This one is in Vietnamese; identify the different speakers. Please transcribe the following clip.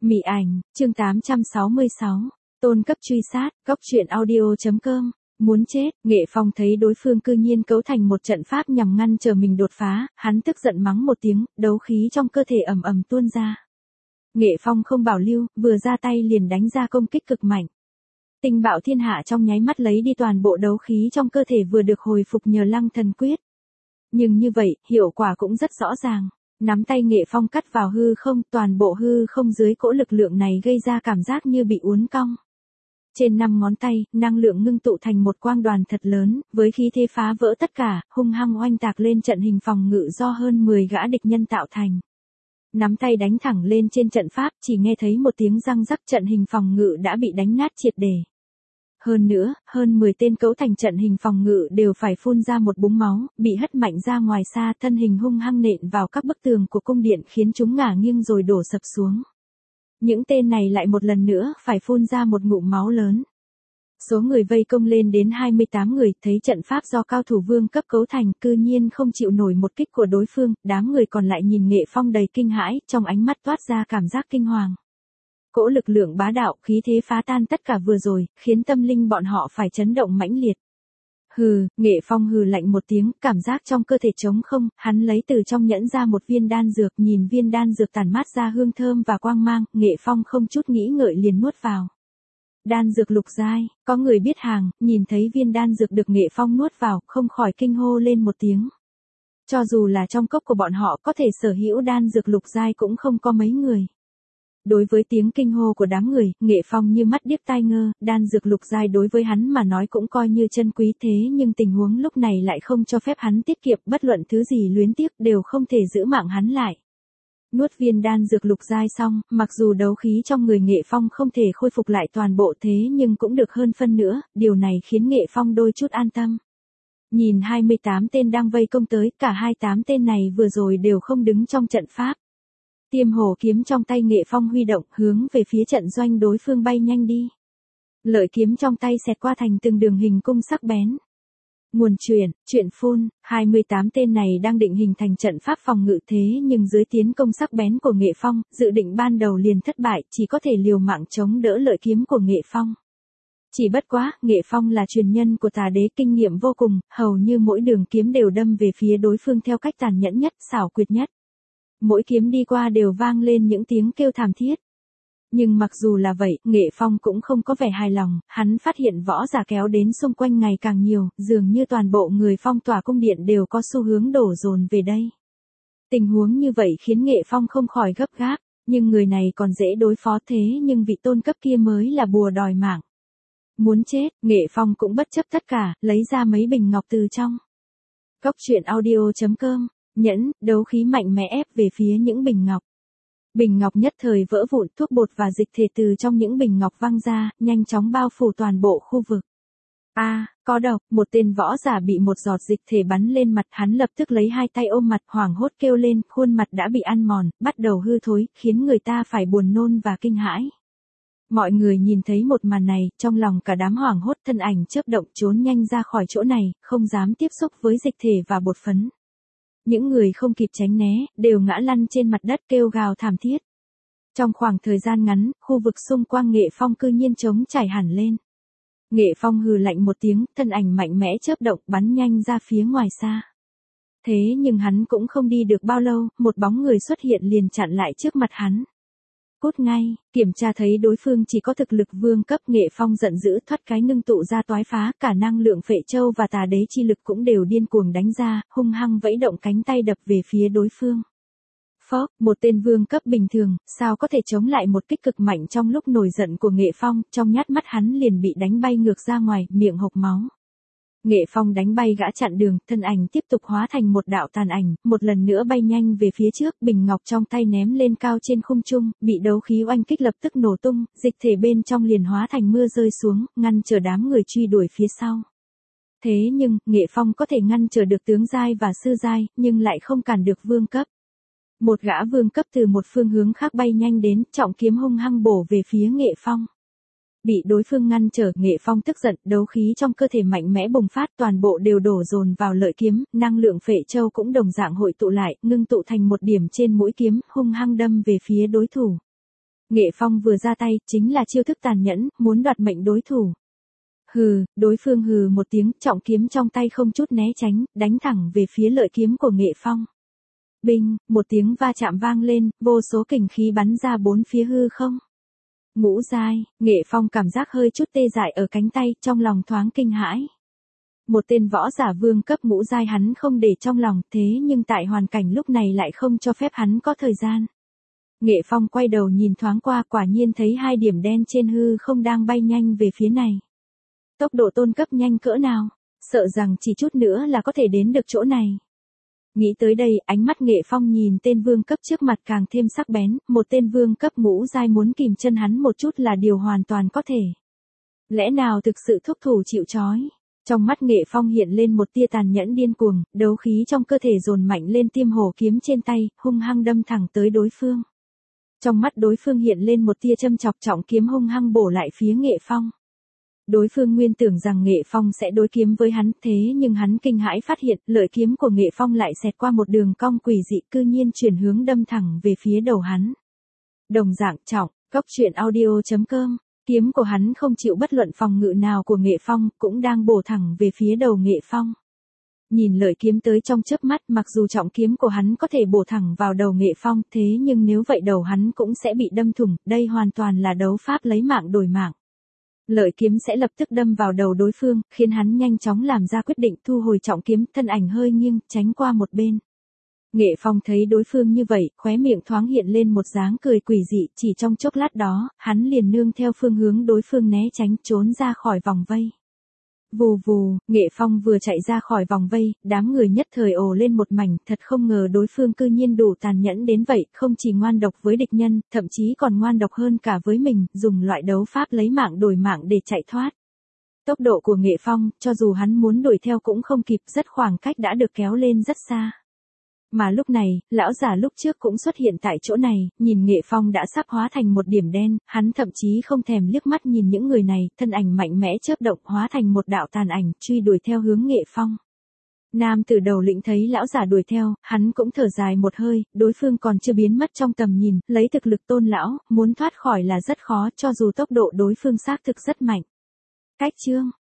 Speaker 1: Mị ảnh, chương 866, tôn cấp truy sát, góc truyện audio.com, muốn chết, Nghệ Phong thấy đối phương cư nhiên cấu thành một trận pháp nhằm ngăn trở mình đột phá, hắn tức giận mắng một tiếng, đấu khí trong cơ thể ầm ầm tuôn ra. Nghệ Phong không bảo lưu, vừa ra tay liền đánh ra công kích cực mạnh. Tinh bạo thiên hạ trong nháy mắt lấy đi toàn bộ đấu khí trong cơ thể vừa được hồi phục nhờ Lăng Thần Quyết. Nhưng như vậy, hiệu quả cũng rất rõ ràng. Nắm tay Nghệ Phong cắt vào hư không, toàn bộ hư không dưới cỗ lực lượng này gây ra cảm giác như bị uốn cong. Trên 5 ngón tay, năng lượng ngưng tụ thành một quang đoàn thật lớn, với khí thế phá vỡ tất cả, hung hăng oanh tạc lên trận hình phòng ngự do hơn 10 gã địch nhân tạo thành. Nắm tay đánh thẳng lên trên trận pháp, chỉ nghe thấy một tiếng răng rắc, trận hình phòng ngự đã bị đánh nát triệt để. Hơn nữa, hơn 10 tên cấu thành trận hình phòng ngự đều phải phun ra một búng máu, bị hất mạnh ra ngoài xa, thân hình hung hăng nện vào các bức tường của cung điện khiến chúng ngả nghiêng rồi đổ sập xuống. Những tên này lại một lần nữa phải phun ra một ngụm máu lớn. Số người vây công lên đến 28 người, thấy trận pháp do cao thủ vương cấp cấu thành cư nhiên không chịu nổi một kích của đối phương, đám người còn lại nhìn Nghệ Phong đầy kinh hãi, trong ánh mắt toát ra cảm giác kinh hoàng. Cỗ lực lượng bá đạo, khí thế phá tan tất cả vừa rồi, khiến tâm linh bọn họ phải chấn động mãnh liệt. Hừ, Nghệ Phong hừ lạnh một tiếng, cảm giác trong cơ thể trống không, hắn lấy từ trong nhẫn ra một viên đan dược, nhìn viên đan dược tản mát ra hương thơm và quang mang, Nghệ Phong không chút nghĩ ngợi liền nuốt vào. Đan dược lục giai, có người biết hàng, nhìn thấy viên đan dược được Nghệ Phong nuốt vào, không khỏi kinh hô lên một tiếng. Cho dù là trong cốc của bọn họ có thể sở hữu đan dược lục giai cũng không có mấy người. Đối với tiếng kinh hô của đám người, Nghệ Phong như mắt điếc tai ngơ, đan dược lục giai đối với hắn mà nói cũng coi như chân quý, thế nhưng tình huống lúc này lại không cho phép hắn tiết kiệm, bất luận thứ gì luyến tiếc đều không thể giữ mạng hắn lại. Nuốt viên đan dược lục giai xong, mặc dù đấu khí trong người Nghệ Phong không thể khôi phục lại toàn bộ thế nhưng cũng được hơn phân nữa, điều này khiến Nghệ Phong đôi chút an tâm. Nhìn 28 tên đang vây công tới, cả 28 tên này vừa rồi đều không đứng trong trận pháp. Tiêm hổ kiếm trong tay Nghệ Phong huy động, hướng về phía trận doanh đối phương bay nhanh đi. Lợi kiếm trong tay xẹt qua thành từng đường hình cung sắc bén. Nguồn chuyện phun, 28 tên này đang định hình thành trận pháp phòng ngự thế nhưng dưới tiến công sắc bén của Nghệ Phong, dự định ban đầu liền thất bại, chỉ có thể liều mạng chống đỡ lợi kiếm của Nghệ Phong. Chỉ bất quá, Nghệ Phong là truyền nhân của Tà Đế, kinh nghiệm vô cùng, hầu như mỗi đường kiếm đều đâm về phía đối phương theo cách tàn nhẫn nhất, xảo quyệt nhất. Mỗi kiếm đi qua đều vang lên những tiếng kêu thảm thiết. Nhưng mặc dù là vậy, Nghệ Phong cũng không có vẻ hài lòng, hắn phát hiện võ giả kéo đến xung quanh ngày càng nhiều, dường như toàn bộ người phong tỏa cung điện đều có xu hướng đổ dồn về đây. Tình huống như vậy khiến Nghệ Phong không khỏi gấp gáp, nhưng người này còn dễ đối phó thế nhưng vị tôn cấp kia mới là bùa đòi mạng. Muốn chết, Nghệ Phong cũng bất chấp tất cả, lấy ra mấy bình ngọc từ trong. Góc truyện audio.com, nhẫn, đấu khí mạnh mẽ ép về phía những bình ngọc. Bình ngọc nhất thời vỡ vụn, thuốc bột và dịch thể từ trong những bình ngọc văng ra, nhanh chóng bao phủ toàn bộ khu vực. Có độc, một tên võ giả bị một giọt dịch thể bắn lên mặt, hắn lập tức lấy hai tay ôm mặt, hoảng hốt kêu lên, khuôn mặt đã bị ăn mòn, bắt đầu hư thối, khiến người ta phải buồn nôn và kinh hãi. Mọi người nhìn thấy một màn này, trong lòng cả đám hoảng hốt, thân ảnh chớp động trốn nhanh ra khỏi chỗ này, không dám tiếp xúc với dịch thể và bột phấn. Những người không kịp tránh né, đều ngã lăn trên mặt đất kêu gào thảm thiết. Trong khoảng thời gian ngắn, khu vực xung quanh Nghệ Phong cư nhiên trống trải hẳn lên. Nghệ Phong hừ lạnh một tiếng, thân ảnh mạnh mẽ chớp động bắn nhanh ra phía ngoài xa. Thế nhưng hắn cũng không đi được bao lâu, một bóng người xuất hiện liền chặn lại trước mặt hắn. Cút ngay, kiểm tra thấy đối phương chỉ có thực lực vương cấp, Nghệ Phong giận dữ thoát cái ngưng tụ ra toái phá, cả năng lượng phệ châu và Tà Đế chi lực cũng đều điên cuồng đánh ra, hung hăng vẫy động cánh tay đập về phía đối phương. Phốc, một tên vương cấp bình thường, sao có thể chống lại một kích cực mạnh trong lúc nổi giận của Nghệ Phong, trong nhát mắt hắn liền bị đánh bay ngược ra ngoài, miệng hộc máu. Nghệ Phong đánh bay gã chặn đường, thân ảnh tiếp tục hóa thành một đạo tàn ảnh, một lần nữa bay nhanh về phía trước, bình ngọc trong tay ném lên cao trên không trung, bị đấu khí oanh kích lập tức nổ tung, dịch thể bên trong liền hóa thành mưa rơi xuống, ngăn trở đám người truy đuổi phía sau. Thế nhưng, Nghệ Phong có thể ngăn trở được tướng giai và sư giai, nhưng lại không cản được vương cấp. Một gã vương cấp từ một phương hướng khác bay nhanh đến, trọng kiếm hung hăng bổ về phía Nghệ Phong. Bị đối phương ngăn trở, Nghệ Phong tức giận, đấu khí trong cơ thể mạnh mẽ bùng phát, toàn bộ đều đổ dồn vào lợi kiếm, năng lượng phệ châu cũng đồng dạng hội tụ lại, ngưng tụ thành một điểm trên mũi kiếm, hung hăng đâm về phía đối thủ. Nghệ Phong vừa ra tay, chính là chiêu thức tàn nhẫn, muốn đoạt mệnh đối thủ. Hừ, đối phương hừ một tiếng, trọng kiếm trong tay không chút né tránh, đánh thẳng về phía lợi kiếm của Nghệ Phong. Binh, một tiếng va chạm vang lên, vô số kình khí bắn ra bốn phía hư không. Ngũ giai, Nghệ Phong cảm giác hơi chút tê dại ở cánh tay, trong lòng thoáng kinh hãi. Một tên võ giả vương cấp ngũ giai hắn không để trong lòng, thế nhưng tại hoàn cảnh lúc này lại không cho phép hắn có thời gian. Nghệ Phong quay đầu nhìn thoáng qua, quả nhiên thấy hai điểm đen trên hư không đang bay nhanh về phía này. Tốc độ tôn cấp nhanh cỡ nào, sợ rằng chỉ chút nữa là có thể đến được chỗ này. Nghĩ tới đây, ánh mắt Nghệ Phong nhìn tên vương cấp trước mặt càng thêm sắc bén, một tên vương cấp ngũ giai muốn kìm chân hắn một chút là điều hoàn toàn có thể. Lẽ nào thực sự thúc thủ chịu trói? Trong mắt Nghệ Phong hiện lên một tia tàn nhẫn điên cuồng, đấu khí trong cơ thể dồn mạnh lên, tiêm hổ kiếm trên tay, hung hăng đâm thẳng tới đối phương. Trong mắt đối phương hiện lên một tia châm chọc, trọng kiếm hung hăng bổ lại phía Nghệ Phong. Đối phương nguyên tưởng rằng Nghệ Phong sẽ đối kiếm với hắn, thế nhưng hắn kinh hãi phát hiện, lợi kiếm của Nghệ Phong lại xẹt qua một đường cong quỷ dị, cư nhiên chuyển hướng đâm thẳng về phía đầu hắn. Đồng dạng trọng, Cốc.audio.com, kiếm của hắn không chịu bất luận phòng ngự nào của Nghệ Phong, cũng đang bổ thẳng về phía đầu Nghệ Phong. Nhìn lợi kiếm tới trong chớp mắt, mặc dù trọng kiếm của hắn có thể bổ thẳng vào đầu Nghệ Phong, thế nhưng nếu vậy đầu hắn cũng sẽ bị đâm thủng, đây hoàn toàn là đấu pháp lấy mạng đổi mạng. Lợi kiếm sẽ lập tức đâm vào đầu đối phương, khiến hắn nhanh chóng làm ra quyết định thu hồi trọng kiếm, thân ảnh hơi nghiêng, tránh qua một bên. Nghệ Phong thấy đối phương như vậy, khóe miệng thoáng hiện lên một dáng cười quỷ dị, chỉ trong chốc lát đó, hắn liền nương theo phương hướng đối phương né tránh, trốn ra khỏi vòng vây. Vù vù, Nghệ Phong vừa chạy ra khỏi vòng vây, đám người nhất thời ồ lên một mảnh, thật không ngờ đối phương cư nhiên đủ tàn nhẫn đến vậy, không chỉ ngoan độc với địch nhân, thậm chí còn ngoan độc hơn cả với mình, dùng loại đấu pháp lấy mạng đổi mạng để chạy thoát. Tốc độ của Nghệ Phong, cho dù hắn muốn đuổi theo cũng không kịp, rất khoảng cách đã được kéo lên rất xa. Mà lúc này, lão giả lúc trước cũng xuất hiện tại chỗ này, nhìn Nghệ Phong đã sắp hóa thành một điểm đen, hắn thậm chí không thèm liếc mắt nhìn những người này, thân ảnh mạnh mẽ chớp động hóa thành một đạo tàn ảnh, truy đuổi theo hướng Nghệ Phong. Nam tử đầu lĩnh thấy lão giả đuổi theo, hắn cũng thở dài một hơi, đối phương còn chưa biến mất trong tầm nhìn, lấy thực lực tôn lão, muốn thoát khỏi là rất khó, cho dù tốc độ đối phương xác thực rất mạnh. Cách chương